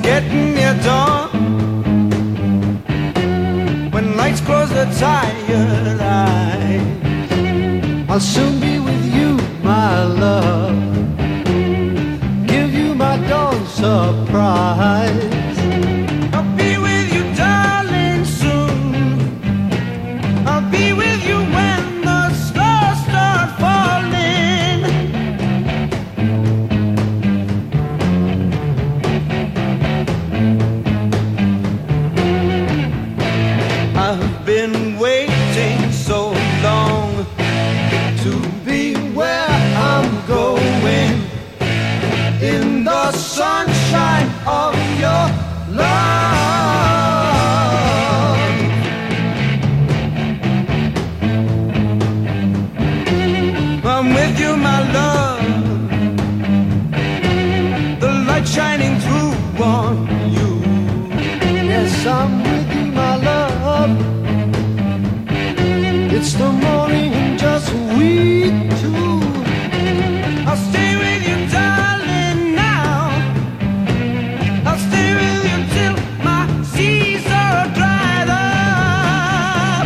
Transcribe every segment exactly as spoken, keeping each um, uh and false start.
getting near dawn. When lights close the tired eyes, I'll soon be with you, my love. Give you my dawn surprise. I'll be with you, darling, soon. I'll be with you when the stars start falling. I've been waiting so long to be where I'm going, in the sunshine of your love. I'm with you, my love, the light shining through on you. Yes, I'm with you, my love. It's the morning and just we two. I'll stay with you, darling, now. I'll stay with you till my seas are dried up.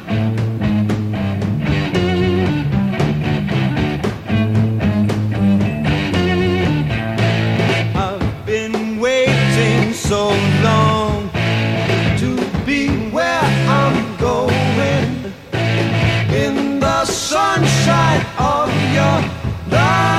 I've been waiting so long to be where I'm going, in the sunshine of your love.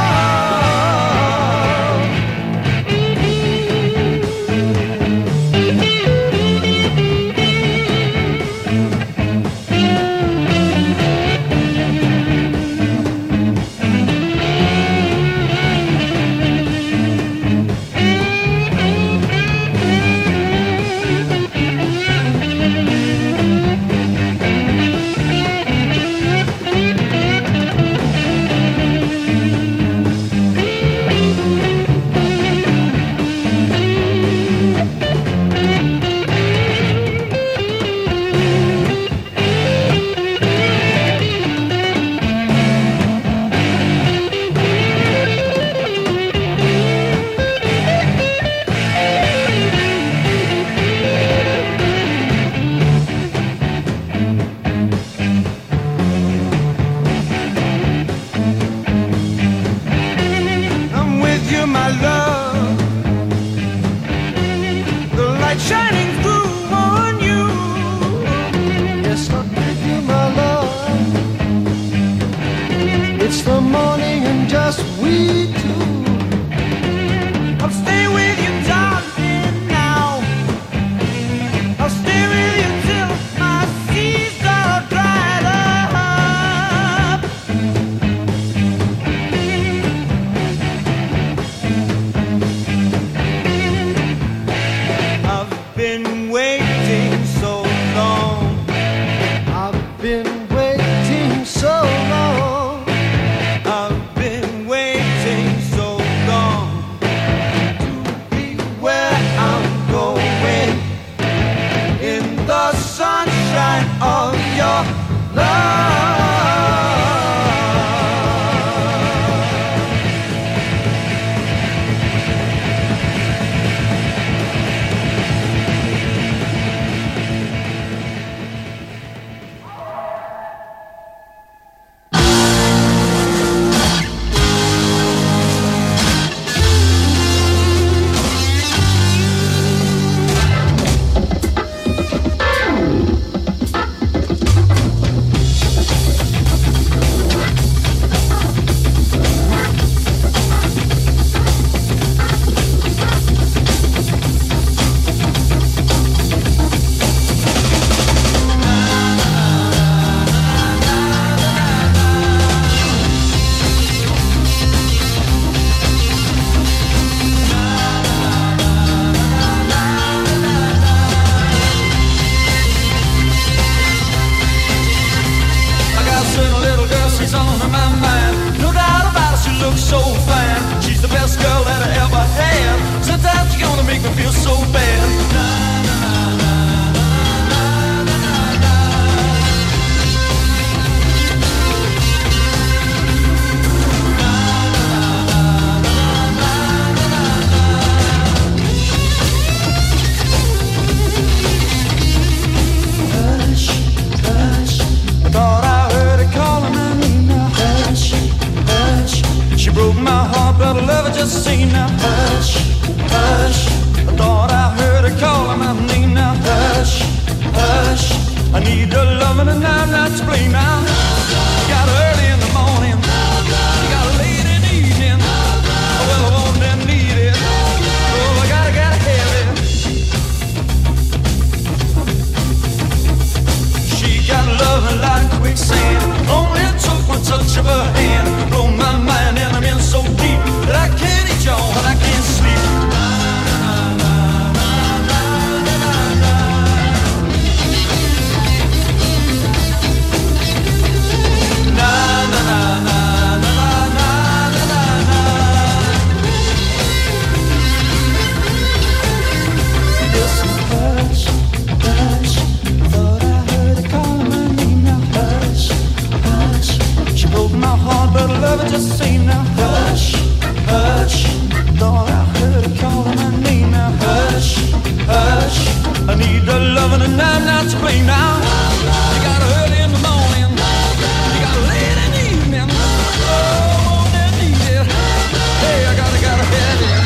I'm with you, my love, the light shining through on you. Yes, I'm with you, my love. It's the morning and just we two. I'll stay with you, darling, now. I'll stay with you till my seas are dried up. I've been waiting so long. I've been waiting so long. I've been waiting so my heart, but I love her just seen now. Hush, hush, I thought I heard her calling my name now. Hush, hush, I need her loving and I'm not to blame now. You got her early in the morning, you got her late in the evening. Well, I want and need it, oh, I gotta, gotta have it. She got loving like quicksand, only took one touch of her hand. Blow my mind and I'm in so deep that I can't eat y'all and I can't sleep. But I love it just the same now. Hush, hush, thought I heard her calling my name now. Hush, hush, I need her loving and I'm not to blame now. You got her early in the morning, you got her late in the evening. Oh, won't I need it? Hey, I gotta, gotta have it.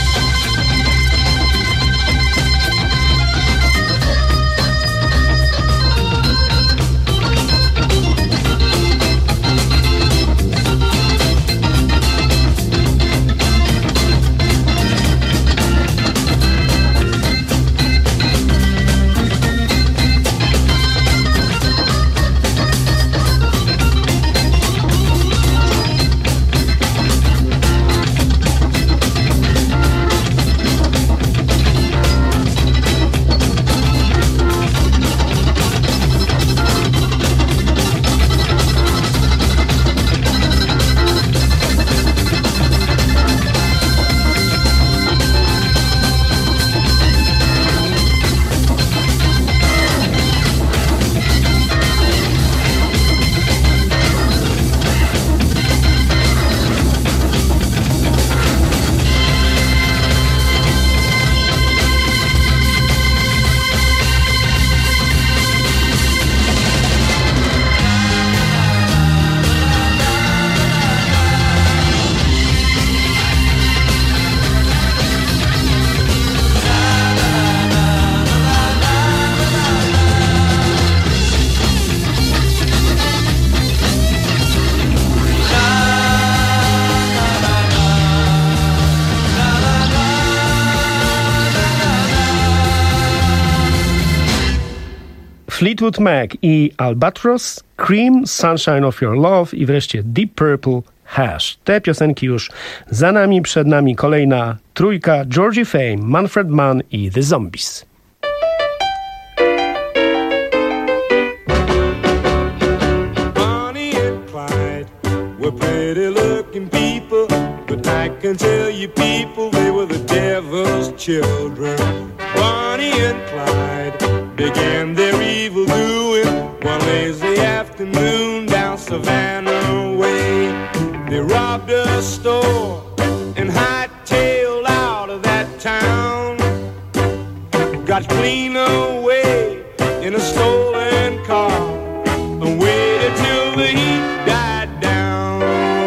Fleetwood Mac i Albatross, Cream, Sunshine of Your Love i wreszcie Deep Purple, Hash. Te piosenki już za nami, przed nami kolejna trójka: Georgie Fame, Manfred Mann i The Zombies. Bonnie and Clyde were pretty looking people, but I can tell you people, they were the devil's children. Bonnie and Clyde began their evil doing one lazy afternoon down Savannah way. They robbed a store and hightailed out of that town. Got clean away in a stolen car and waited till the heat died down.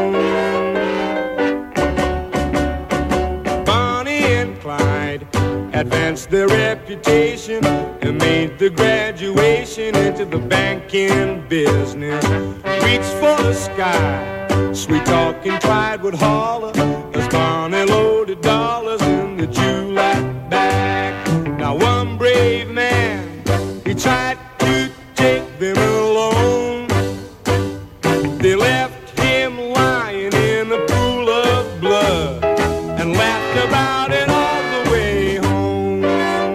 Bonnie and Clyde advanced their reputation and made the graduation into the banking business. Reached for the sky, sweet talking Clyde would holler as Bonnie loaded dollars in the July bag. Now one brave man, he tried to take them alone. They left him lying in a pool of blood and laughed about it all the way home.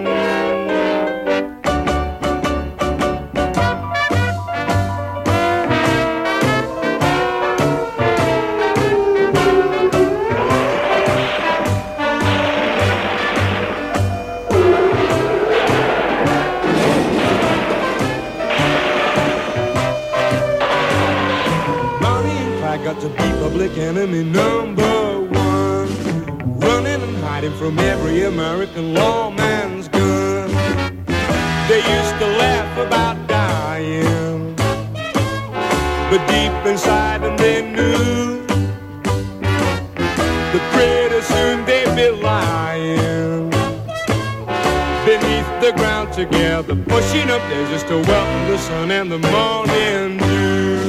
Got to be public enemy number one, running and hiding from every American lawman's gun. They used to laugh about dying, but deep inside them they knew but pretty soon they'll be lying beneath the ground together, pushing up there just to welcome the sun and the morning dew.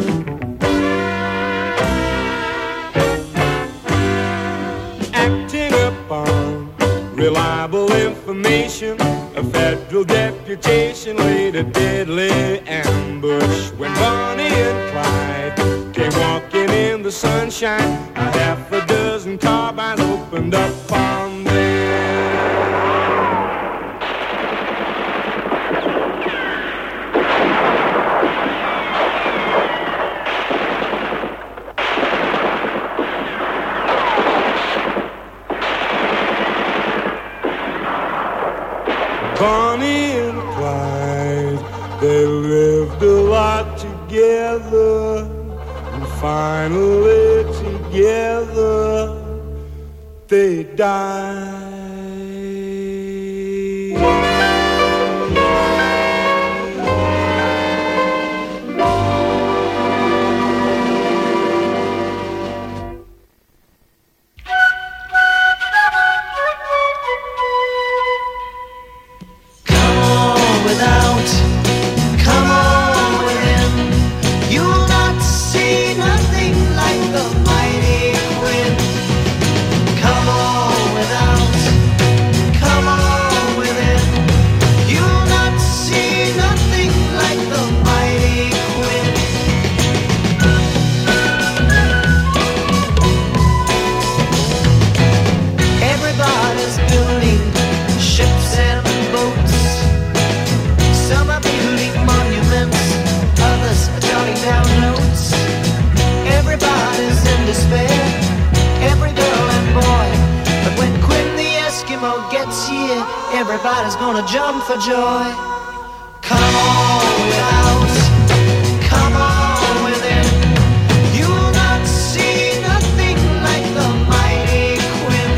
Acting upon reliable information, a federal deputation laid a deadly ambush when Bonnie and Clyde came walking in the sunshine. A half a dozen carbines opened up on them. Bonnie and Clyde, they lived a lot together, and finally together they died. Everybody's gonna jump for joy. Come on without, come on within. You'll not see nothing like the mighty Quinn.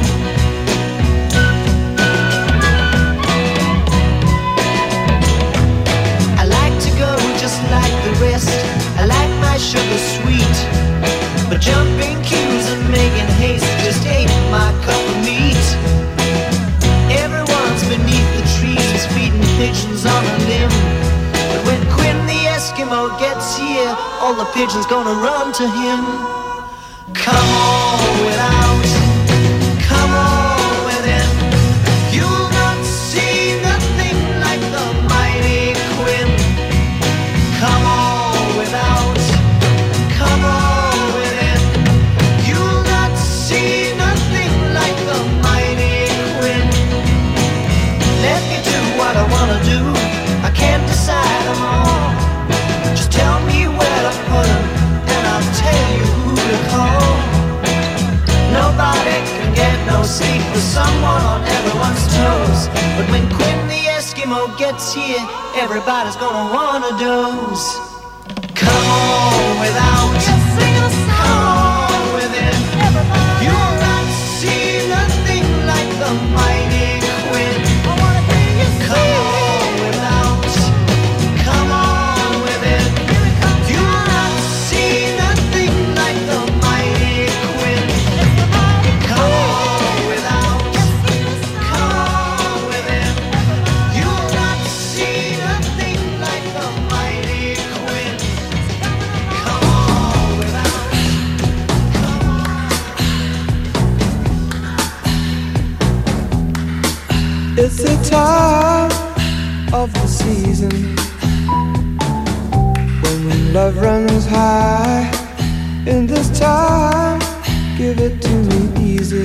I like to go just like the rest. I like my sugar sweet, but jumping queues and making haste just ain't my cup of meat. Beneath the trees, feeding pigeons on a limb. But when Quinn the Eskimo gets here, all the pigeons gonna run to him. Come on without, come on within. You'll not see nothing like the mighty Quinn. Come on without, come on within. You'll not see nothing like the mighty Quinn. Let me do what I wanna do. I can't decide them all. Just tell me where to put them, and I'll tell you who to call. Nobody can get no sleep with someone on everyone's toes. But when Quinn the Eskimo gets here, everybody's gonna wanna doze. Come on without, come on within. You'll not see nothing like the mighty Quinn. Come on without, come on within. You'll not see nothing like the mighty Quinn. Come on without, come on within. You'll not see nothing like the mighty Quinn. Come on without, come on. It's the time of the season when love runs high. In this time, give it to me easy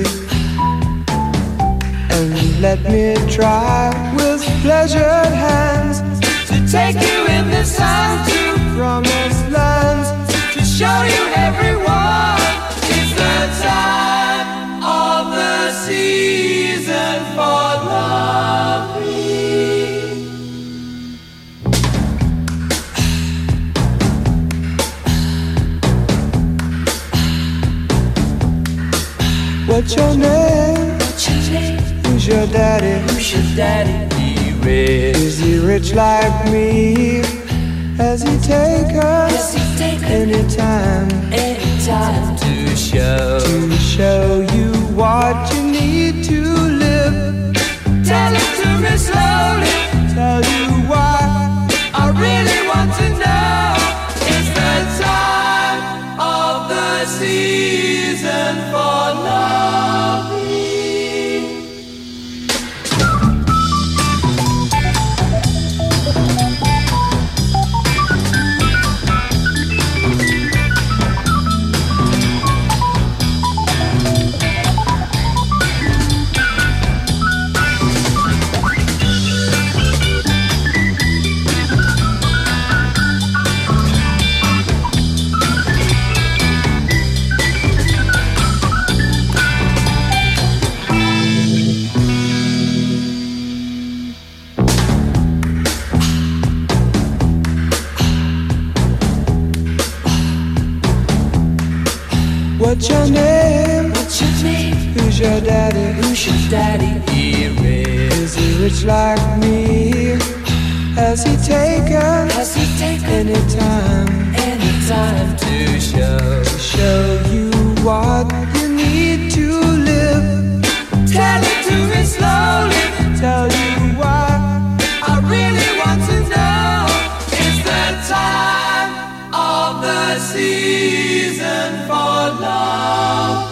and let me try with pleasured hands to take you in the sun to promised lands, to show you everyone. It's the time of the season for love. What's your name? What's your name? Who's your daddy? Who's your daddy? He rich. Is he rich like me? Has he take us? Does he take anytime? Anytime to show to show you what what you need to live. Tell it to me slowly. Tell you why I really want to know. It's the time of the season for loving. What's your name? What's your name? Who's your daddy? Who's your daddy? He is he rich like me? Has he taken? Has he taken any time? Any time to show show you what you need to live? Tell it to me slowly. Tell you why I really want to know. It's the time of the season for loving.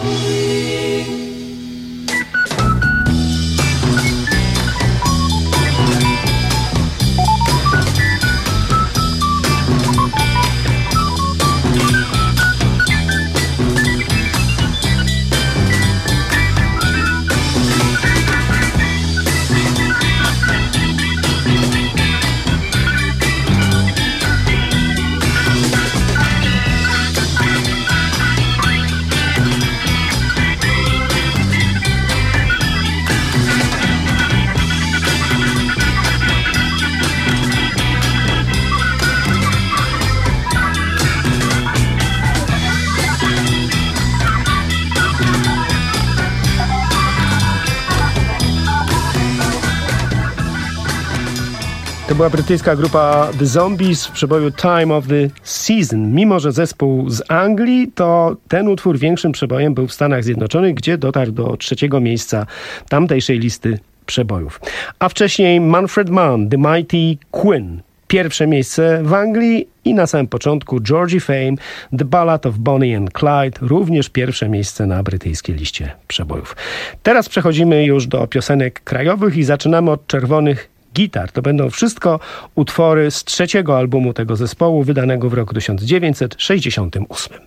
To była brytyjska grupa The Zombies w przeboju Time of the Season. Mimo że zespół z Anglii, to ten utwór większym przebojem był w Stanach Zjednoczonych, gdzie dotarł do trzeciego miejsca tamtejszej listy przebojów. A wcześniej Manfred Mann, The Mighty Quinn. Pierwsze miejsce w Anglii i na samym początku Georgie Fame, The Ballad of Bonnie and Clyde, również pierwsze miejsce na brytyjskiej liście przebojów. Teraz przechodzimy już do piosenek krajowych i zaczynamy od Czerwonych Gitar. To będą wszystko utwory z trzeciego albumu tego zespołu, wydanego w roku tysiąc dziewięćset sześćdziesiątym ósmym.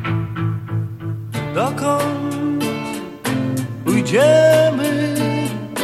Dokąd pójdziemy,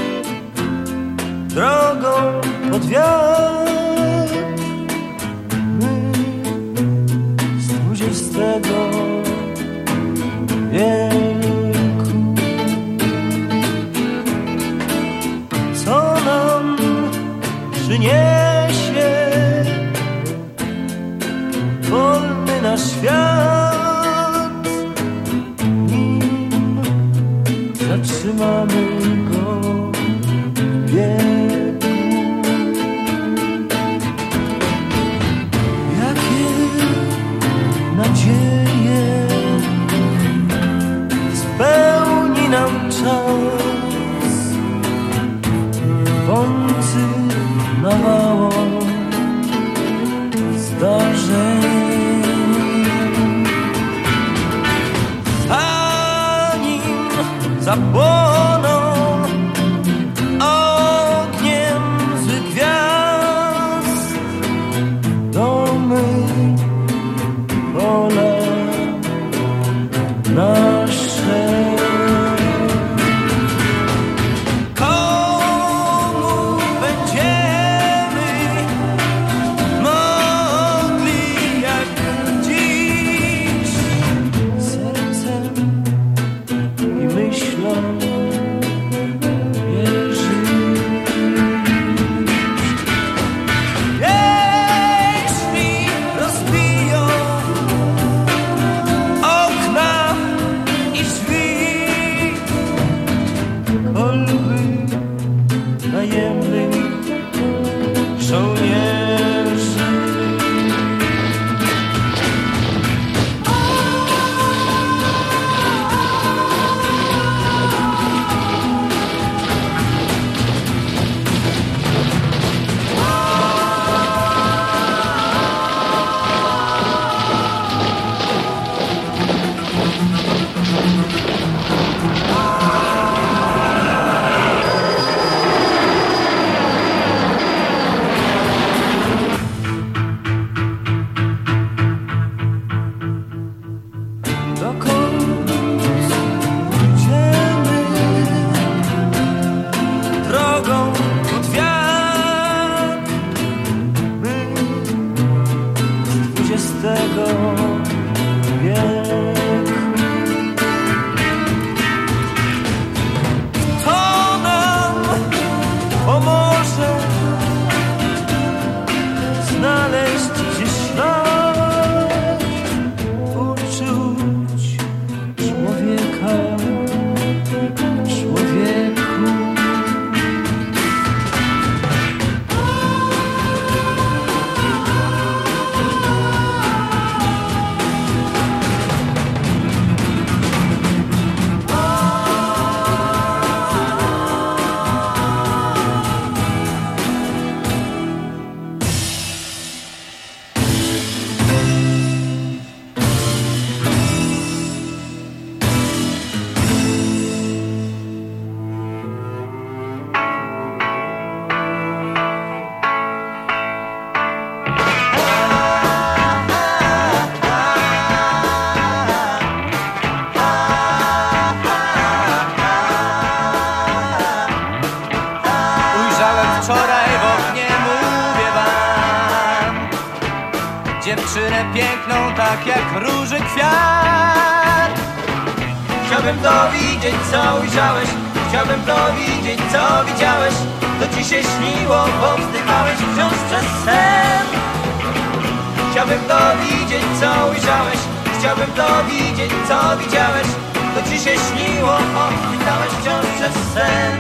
dziewczynę piękną, tak jak róży kwiat. Chciałbym to widzieć, co ujrzałeś, chciałbym to widzieć, co widziałeś. To ci się śniło, bo wzdychałeś wciąż przez sen. Chciałbym to widzieć, co ujrzałeś, chciałbym to widzieć, co widziałeś. To ci się śniło, bo wzdychałeś wciąż przez sen.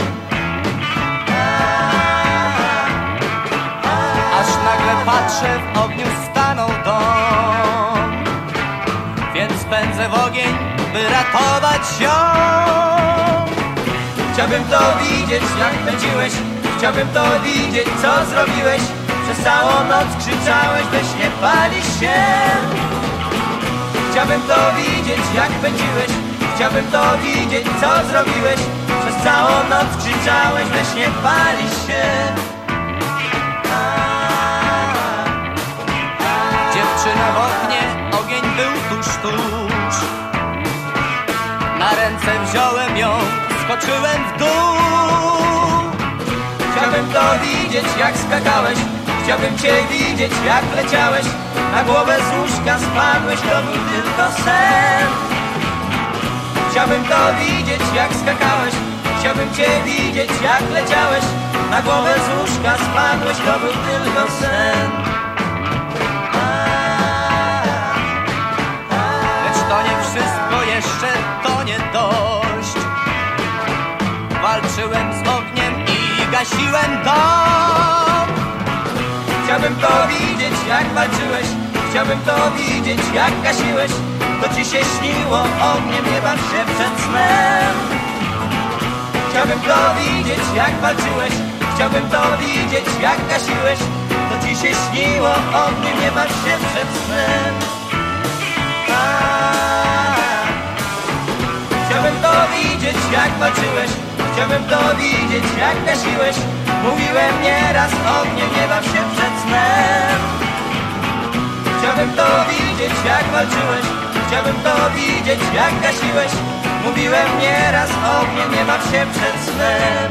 Aż nagle patrzę, w ogniu stanął dom, więc pędzę w ogień, by ratować ją. Chciałbym to widzieć, jak pędziłeś, chciałbym to widzieć, co zrobiłeś. Przez całą noc krzyczałeś, weź nie palisz się. Chciałbym to widzieć, jak pędziłeś, chciałbym to widzieć, co zrobiłeś. Przez całą noc krzyczałeś, weź nie palisz się. Dziewczyna w oknie, ogień był tuż, tuż. Na ręce wziąłem ją, skoczyłem w dół. Chciałbym to widzieć, jak skakałeś, chciałbym cię widzieć, jak leciałeś. Na głowę z łóżka spadłeś, to był tylko sen. Chciałbym to widzieć, jak skakałeś, chciałbym cię widzieć, jak leciałeś. Na głowę z łóżka spadłeś, to był tylko sen. Lecz to nie wszystko, jeszcze to nie dość. Walczyłem z ogniem i gasiłem dom. Chciałbym to widzieć, jak walczyłeś, chciałbym to widzieć, jak gasiłeś. To ci się śniło, ogniem nie baw się przed snem. Chciałbym to widzieć, jak walczyłeś, chciałbym to widzieć, jak gasiłeś. To ci się śniło, ogniem nie baw się przed snem. A, chciałbym to widzieć, jak walczyłeś, chciałbym to widzieć, jak gasiłeś. Mówiłem nieraz, ogniem nie baw się przed snem. Chciałbym to widzieć, jak walczyłeś, chciałbym to widzieć, jak gasiłeś. Mówiłem nieraz, ogniem nie baw się przed snem.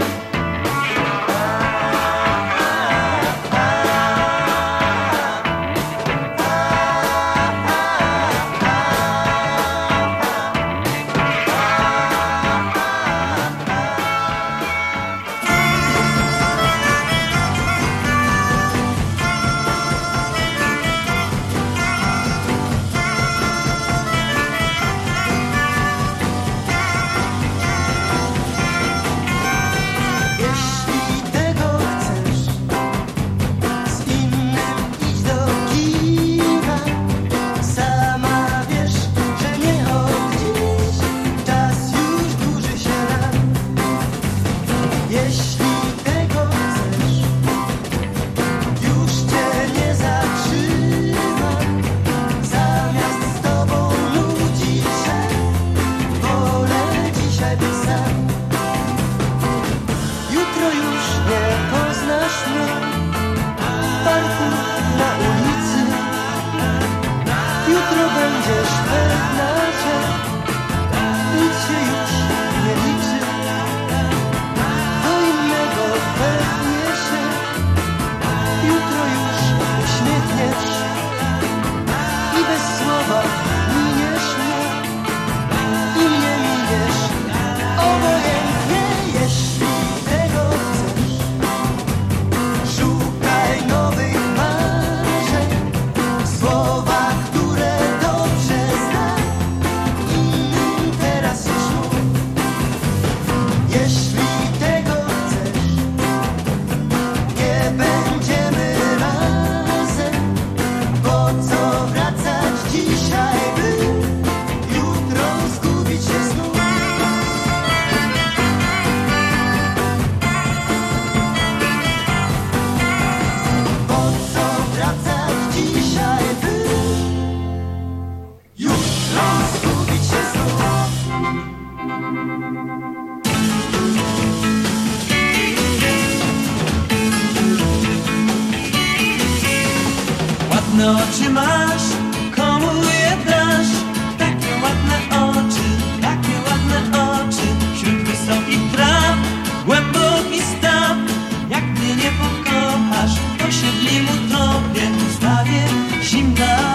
Ładne oczy masz, komu je dasz? Takie ładne oczy, takie ładne oczy. Wśród wysokich traw, głęboki staw. Jak mnie nie pokochasz, to siedli mu tobie, stawie zimna.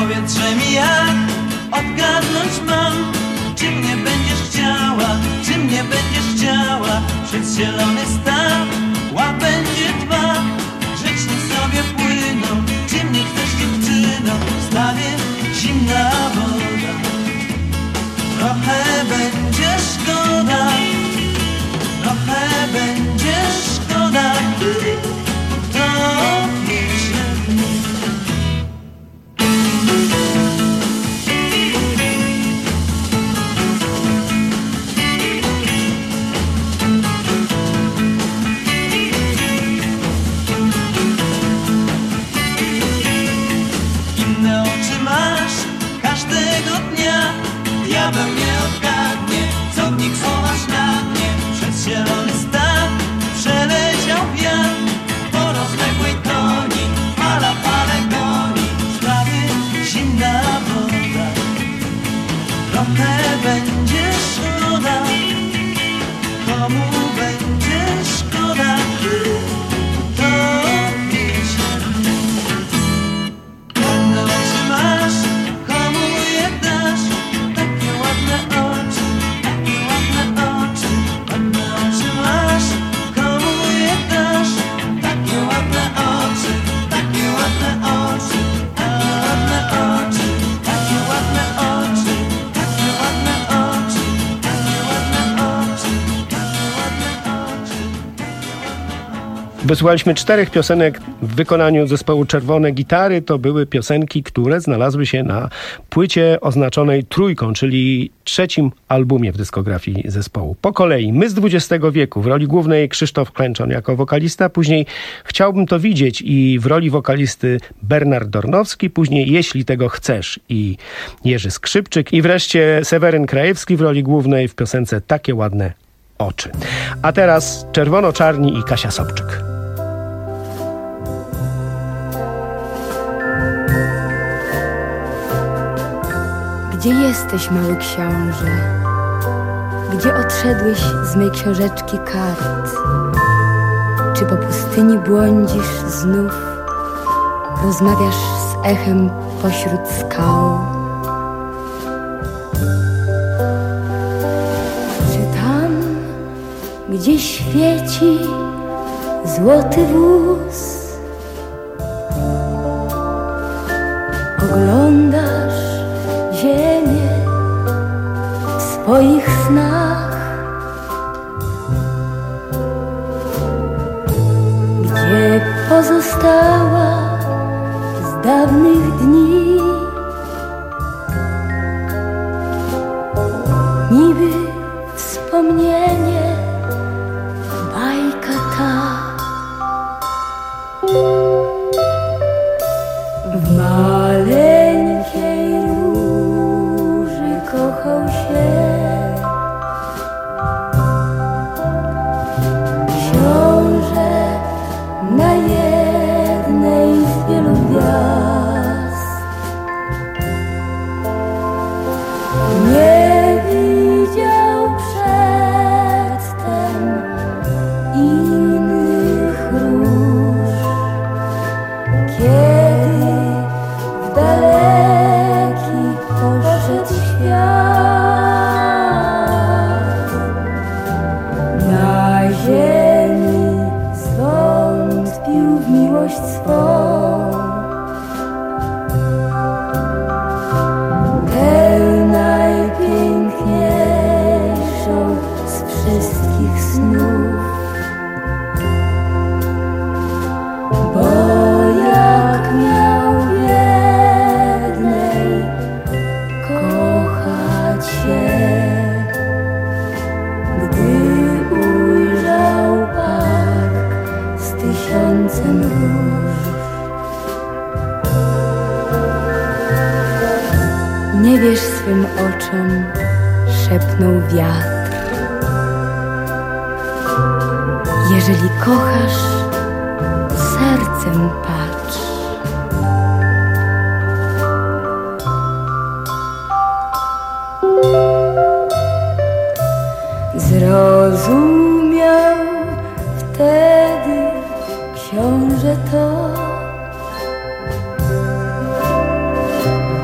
powietrze mi jak odgadnąć mam. Czy mnie będziesz chciała, czy mnie będziesz chciała? Przez zielony staw łabędzie dwa grzecznie sobie płyną. Czy mnie chcesz, dziewczyno? W stawie zimna woda. Trochę będzie szkoda, trochę będzie szkoda, gdy to pisze mnie. Inne oczy masz każdego dnia. Diabeł nie odgadnie, co w nich chowasz na dnie. Przez zielony staw przeleciał wiatr po rozległej koni, fala falę goni. W sprawie zimna woda. Trochę będzie szkoda, komu będzie szkoda, to wiecie. Ładne oczy masz, komu je dasz? Takie ładne oczy, takie ładne oczy. Ładne oczy masz, komu je dasz? Takie ładne oczy, takie ładne oczy. Ładne oczy, takie ładne oczy. Takie ładne oczy, takie ładne oczy. Takie ładne oczy. Wysłuchaliśmy czterech piosenek w wykonaniu zespołu Czerwone Gitary. To były piosenki, które znalazły się na płycie oznaczonej trójką, czyli trzecim albumie w dyskografii zespołu. Po kolei My z dwudziestego wieku, w roli głównej Krzysztof Klęczon jako wokalista, później Chciałbym to widzieć i w roli wokalisty Bernard Dornowski, później Jeśli tego chcesz i Jerzy Skrzypczyk i wreszcie Seweryn Krajewski w roli głównej w piosence Takie ładne oczy. A teraz Czerwono-Czarni i Kasia Sobczyk. Gdzie jesteś, mały książę? Gdzie odszedłeś z mej książeczki kart? Czy po pustyni błądzisz znów? Rozmawiasz z echem pośród skał? Czy tam, gdzie świeci złoty wóz, oglądasz ziemię w swoich snach? Gdzie pozostała z dawnych dni? Niby wspomnienie, bajka ta. W maleńkiej róży kochał się książę na jednej z wielu gwiazd. Nie widział przedtem innych róż, kiedy w daleki poszedł świat. Na ziemi zwątpił w miłość swą, tę najpiękniejszą z wszystkich snów. Bo jak miał biednej kochać się, gdy ujrzał park z tysiącem róż. Nie wierz swym oczom, szepnął wiatr. Jeżeli kochasz, sercem patrz. Zrozumiał wtedy książę to,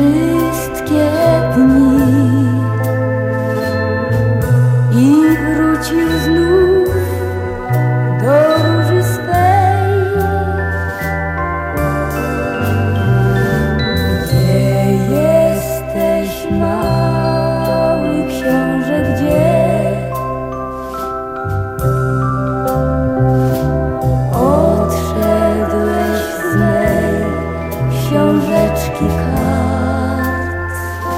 wszystkie dni i wróci znów do róży swej. Gdzie jesteś, mały książę, gdzie? Odszedłeś z mej książeczki kart.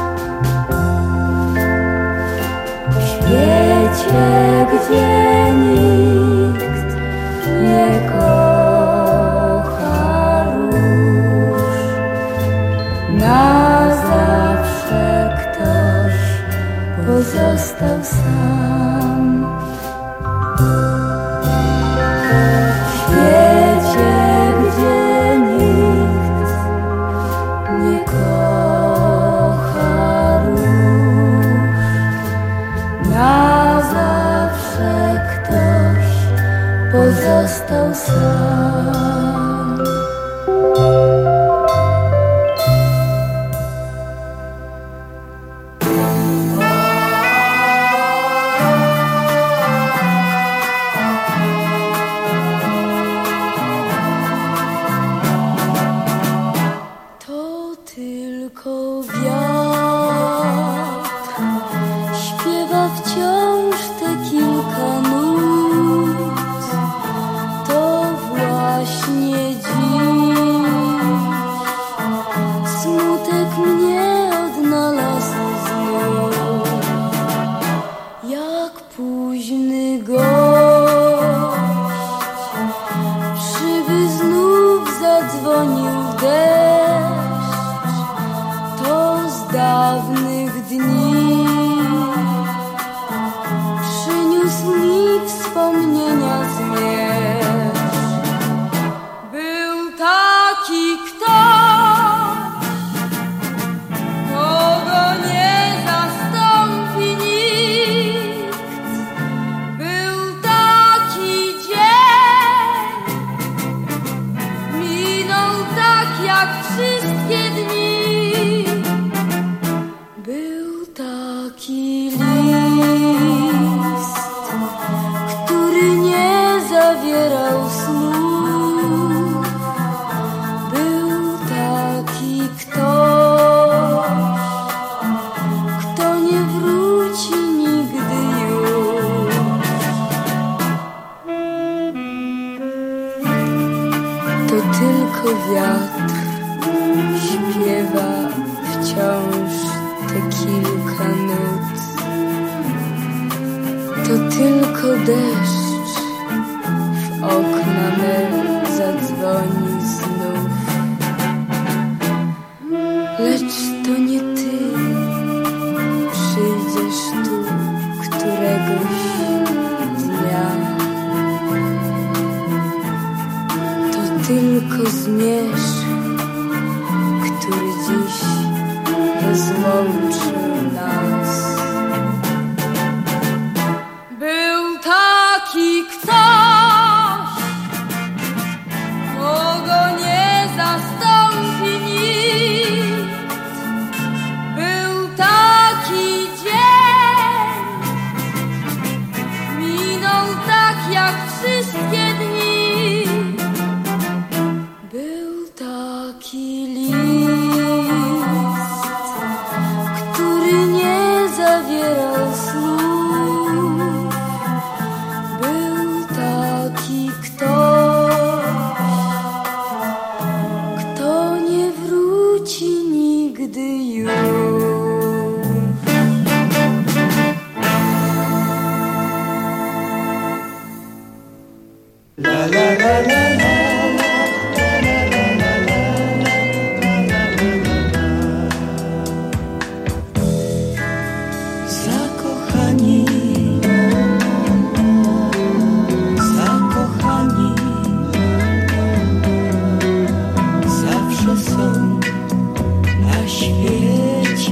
W świecie, gdzie nikt nie kocha róż, na zawsze ktoś pozostał sam. W świecie, gdzie nikt nie kocha róż, na zawsze ktoś pozostał sam. To tylko wiatr śpiewa wciąż te kilka nut. To właśnie dziś smutek mnie odnalazł znów. Jak późny gość, przyby znów zadzwonił deszcz. To z dawnych dni przyniósł mi wspomnienia zmierzch. Był taki ktoś, kogo nie zastąpi nikt. Był taki dzień, minął tak jak wszystkie dni. Był taki list, który nie zawierał snów. Był taki ktoś, kto nie wróci nigdy już. To tylko wiatr śpiewa wciąż te kilka nut. To tylko deszcz w okna me zadzwoni znów. Lecz to nie ty przyjdziesz tu któregoś dnia. To tylko zmierzch, który dziś rozłączył nas. Był taki ktoś, kogo nie zastąpi nikt. Był taki dzień, minął tak jak wszystkie dni. Był taki list, który nie zawierał snów. Był taki ktoś, kto nie wróci nigdy już. Zakochani, zakochani, zawsze są na świecie.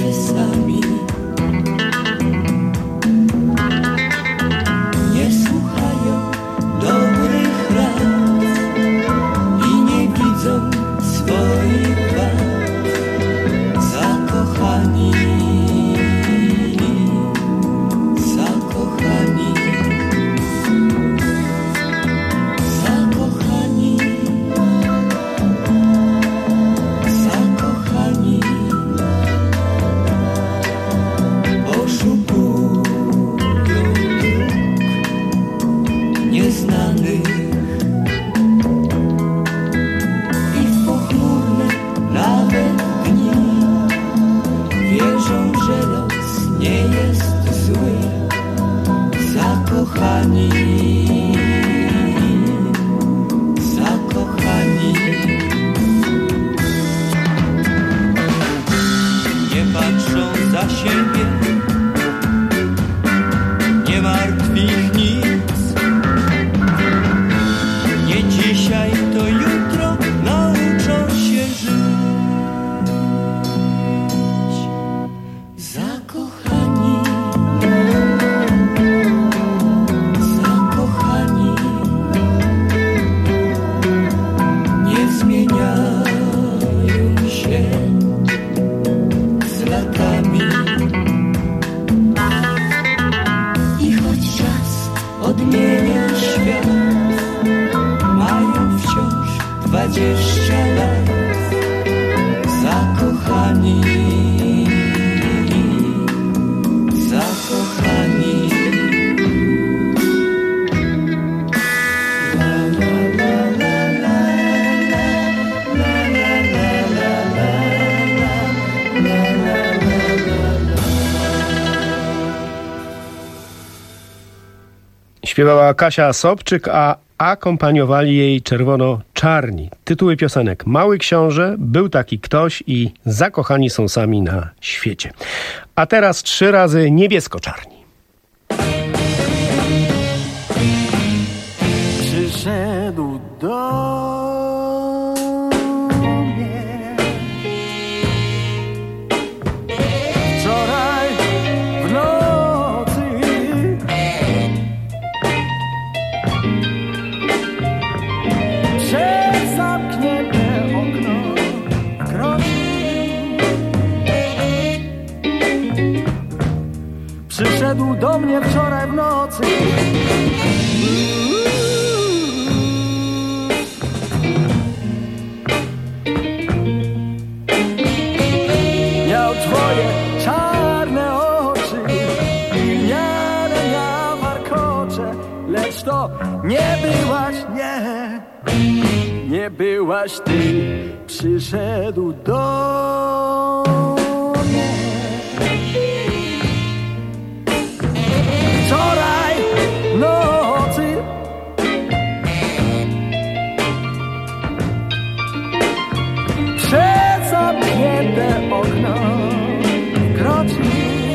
zakochani, zakochani. Nie patrzą za siebie, nie martwi ich nic. Nie dzisiaj, to jutro nauczą się żyć. Zakochani, zakochani, nie zmieniają się z latami. I choć czas odmienia świat, mają wciąż dwadzieścia lat. Zakochani, zakochani. La, la, la, la, la, la, la, la, la, la. Śpiewała Kasia Sobczyk, a akompaniowali jej Czerwono-Czarni. Tytuły piosenek: Mały Książę, Był taki ktoś i Zakochani są sami na świecie. A teraz trzy razy Niebiesko-Czarni. Przyszedł do mnie wczoraj w nocy, przez zamknięte okno kroczył. Przyszedł do mnie wczoraj w nocy. Miał twoje czarne oczy i miarę ja warkocze, lecz to nie byłaś, nie, nie byłaś ty. Przyszedł do mnie wczoraj nocy, przez zamknięte okno wkroczył.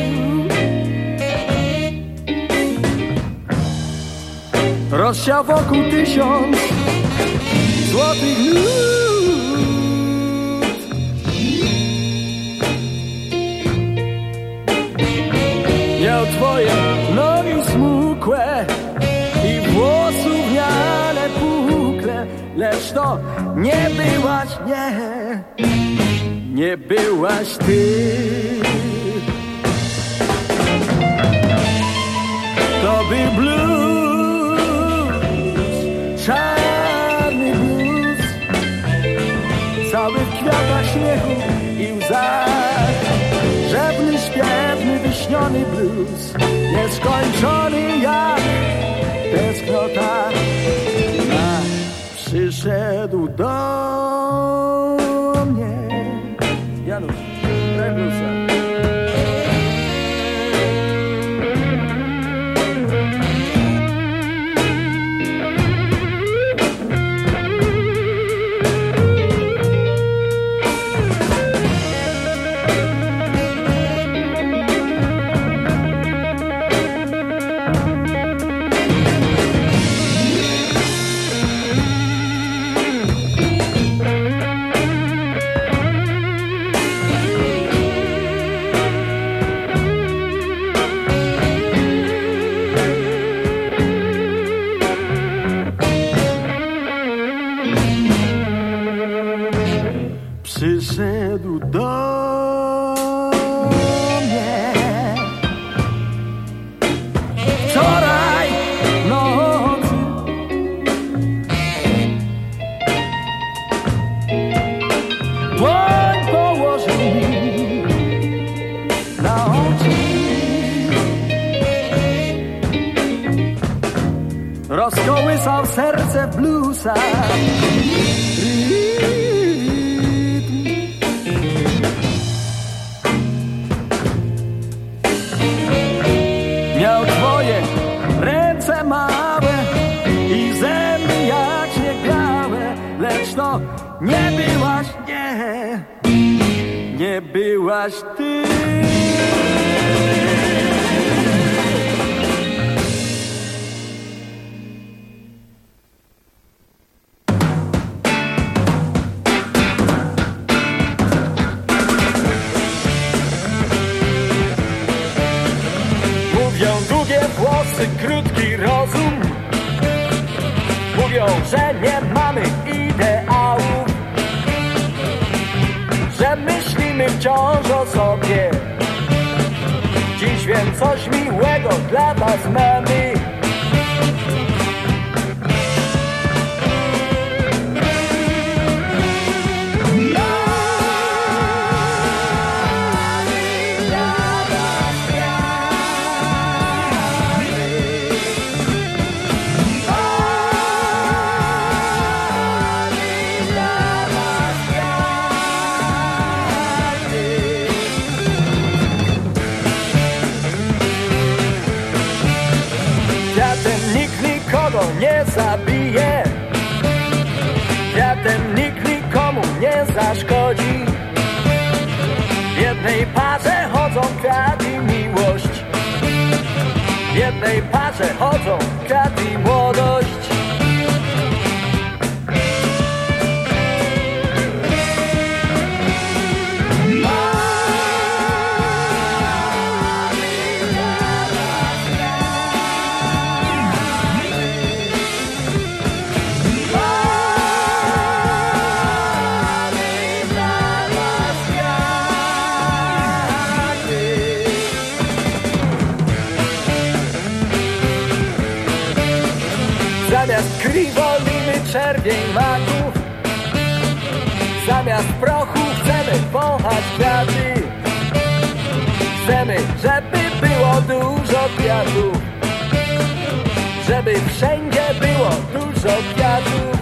Rozsiał wokół tysiąc złotych nut. Miał twoje nogi smukłe i włosów miale pukle, lecz to nie byłaś, nie, nie byłaś ty. To był blues, czarny blues, cały w kwiatach śmiechu i łzach. Rzewny, śpiewny, wyśniony blues, nieskończony jak tęsknota. A przyszedł do mnie Janusz, daj bluesa. Przyszedł do mnie wczoraj nocy, dłoń położył mi na oczy, rozkołysał serce w bluesach. Miał twoje ręce nie byłaś ty. Mówią długie włosy, krótki rozum. Mówią, że nie mamy ideałów, że myślimy wciąż o sobie. Dziś wiem coś miłego dla was mamy. Nie zabije, kwiatem nikt nikomu nie zaszkodzi. W jednej parze chodzą kwiat i miłość, w jednej parze chodzą kwiat i młodość. Zamiast krwi wolimy czerwień maków, zamiast prochu chcemy wąchać kwiaty. Chcemy, żeby było dużo kwiatów, żeby wszędzie było dużo kwiatów.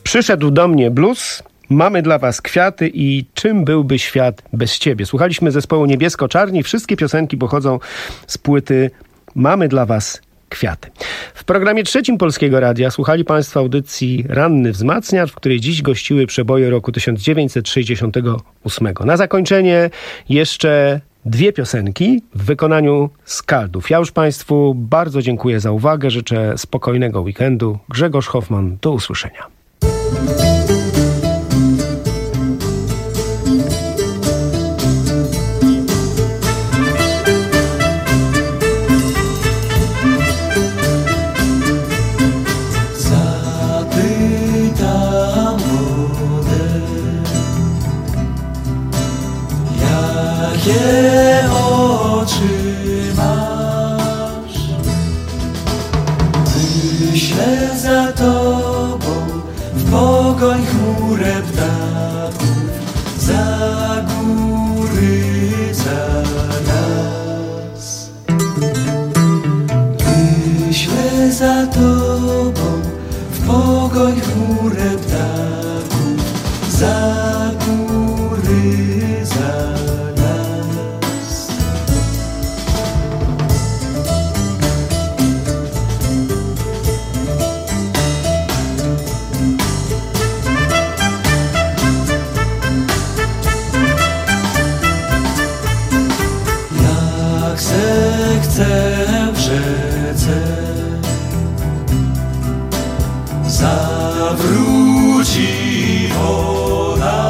Przyszedł do mnie blues, mamy dla was kwiaty i czym byłby świat bez ciebie. Słuchaliśmy zespołu Niebiesko-Czarni. Wszystkie piosenki pochodzą z płyty Mamy dla was kwiaty. W programie trzecim Polskiego Radia słuchali państwo audycji Ranny Wzmacniacz, w której dziś gościły przeboje roku tysiąc dziewięćset sześćdziesiątego ósmego. Na zakończenie jeszcze dwie piosenki w wykonaniu Skaldów. Ja już państwu bardzo dziękuję za uwagę. Życzę spokojnego weekendu. Grzegorz Hoffman, do usłyszenia. Jakie oczy masz? Myślę za tobą w pogoń chmurę ptaków, za góry, za las. Myślę za tobą w pogoń chmurę ptaków, za góry, za las. Chcę w rzece zawróci woda,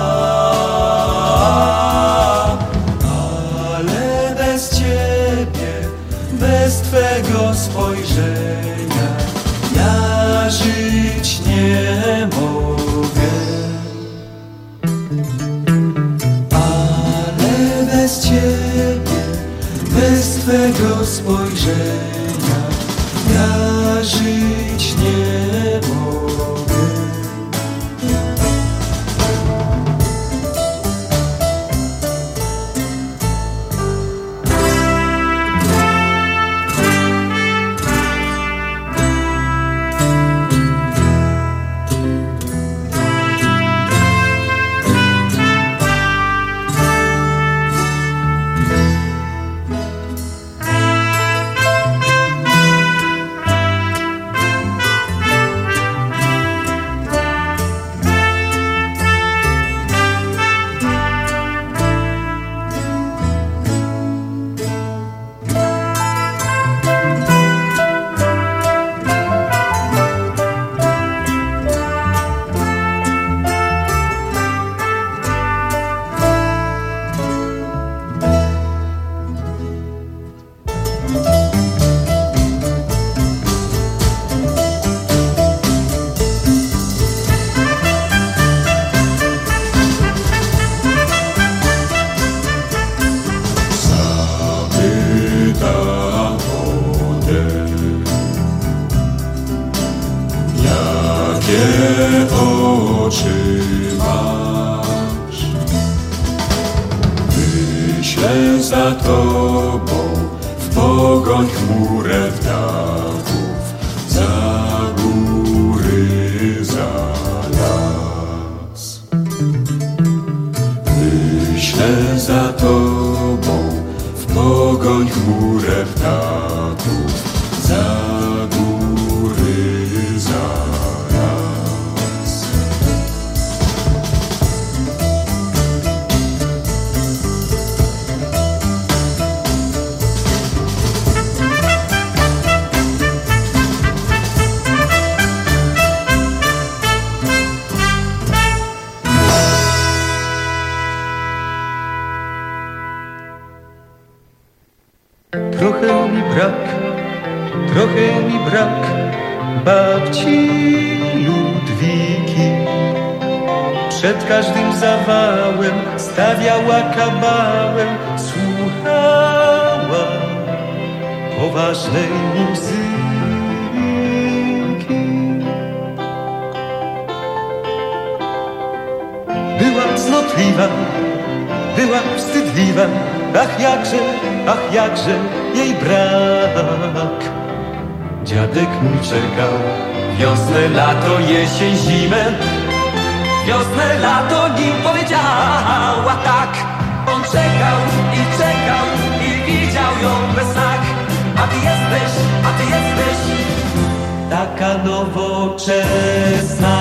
ale bez ciebie, bez twego spojrzenia ja żyć nie mogę. Ale bez ciebie, bez twego spojrzenia ja żyć nie mogę. Za tobą w pogoń chmurę ptaków, za góry, za las. Myślę za tobą w pogoń chmurę ptaków, za góry, za las. Trochę mi brak, trochę mi brak babci Ludwiki. Przed każdym zawałem stawiała kabałem, słuchała poważnej muzyki. Była cnotliwa, była wstydliwa, ach jakże, ach jakże jej brak. Dziadek mój czekał wiosnę, lato, jesień, zimę, wiosnę, lato nim powiedziała tak. On czekał i czekał i widział ją bez znak. A ty jesteś, a ty jesteś taka nowoczesna.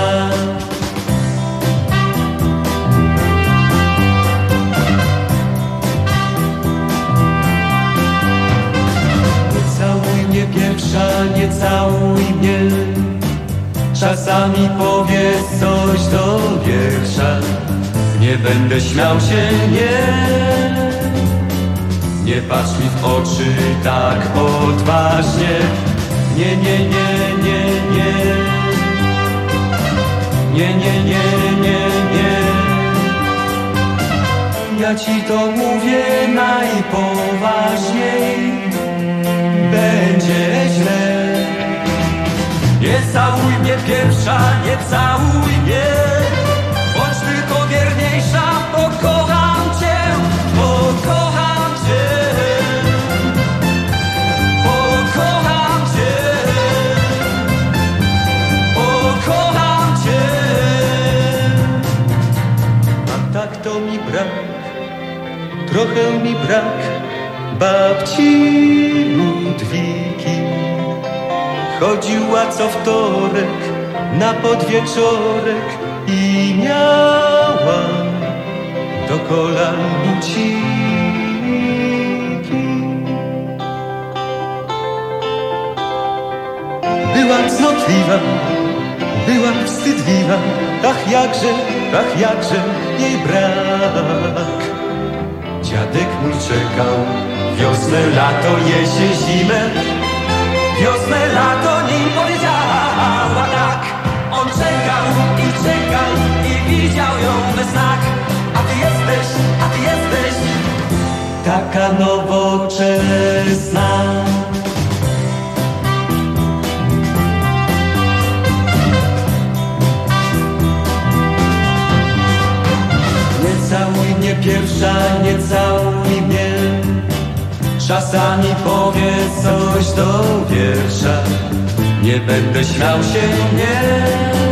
Nie całuj mnie pierwsza, nie całuj mnie. Czasami powiedz coś do wiersza. Nie będę śmiał się, nie. Nie patrz mi w oczy tak odważnie. Nie, nie, nie, nie, nie. Nie, nie, nie, nie, nie. Ja ci to mówię najpoważniej. Będzie źle. Nie całuj mnie pierwsza, nie całuj mnie. Bądź tylko wierniejsza, pokocham cię, pokocham cię. Pokocham cię, pokocham cię. A tak to mi brak, trochę mi brak babci Ludwiki. Chodziła co wtorek na podwieczorek i miała do kolan buciki. Byłam cnotliwa, byłam wstydliwa, ach jakże, ach jakże jej brak. Dziadek mój czekał wiosnę, lato, jesień, zimę. Wiosnę, lato nim powiedziała tak. On czekał i czekał i widział ją bez znak. A ty jesteś, a ty jesteś taka nowoczesna. Nie całuj mnie pierwsza, nie całuj mnie. Czasami powiedz coś do wiersza. Nie będę śmiał się, nie.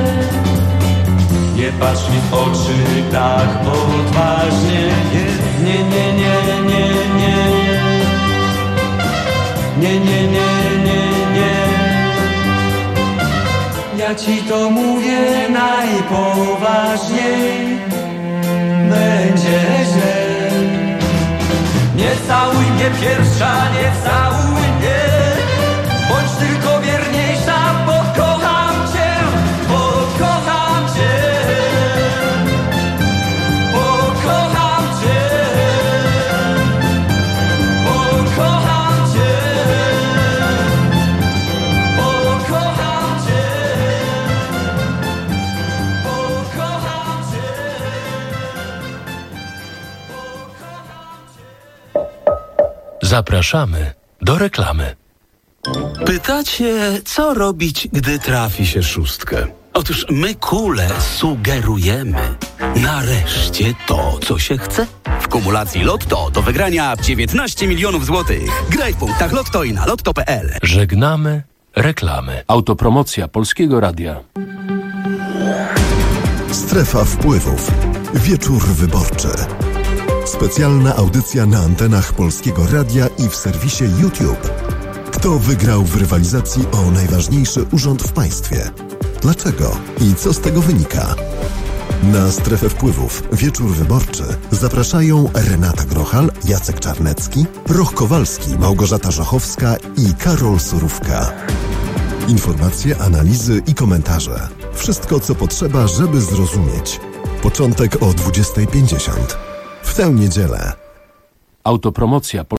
Nie patrz mi w oczy tak odważnie. Nie, nie, nie, nie, nie, nie. Nie, nie, nie, nie, nie. Ja ci to mówię najpoważniej. Będzie źle. Nie całuj mnie pierwsza, nie całuj mnie. Bądź tylko wierniejsza, pokocham cię, pokocham cię. Pokocham cię, pokocham cię. Pokocham cię, pokocham cię. Zapraszamy do reklamy. Pytacie, co robić, gdy trafi się szóstkę? Otóż my, Kule, sugerujemy. Nareszcie to, co się chce. W kumulacji Lotto do wygrania dziewiętnaście milionów złotych. Graj w punktach Lotto i na lotto kropka p l. Żegnamy reklamy. Autopromocja Polskiego Radia. Strefa wpływów. Wieczór wyborczy. Specjalna audycja na antenach Polskiego Radia i w serwisie YouTube. Kto wygrał w rywalizacji o najważniejszy urząd w państwie? Dlaczego? I co z tego wynika? Na Strefę Wpływów Wieczór Wyborczy zapraszają Renata Grochal, Jacek Czarnecki, Roch Kowalski, Małgorzata Żochowska i Karol Surówka. Informacje, analizy i komentarze. Wszystko, co potrzeba, żeby zrozumieć. Początek o dwudziestej pięćdziesiąt. W tę niedzielę. Autopromocja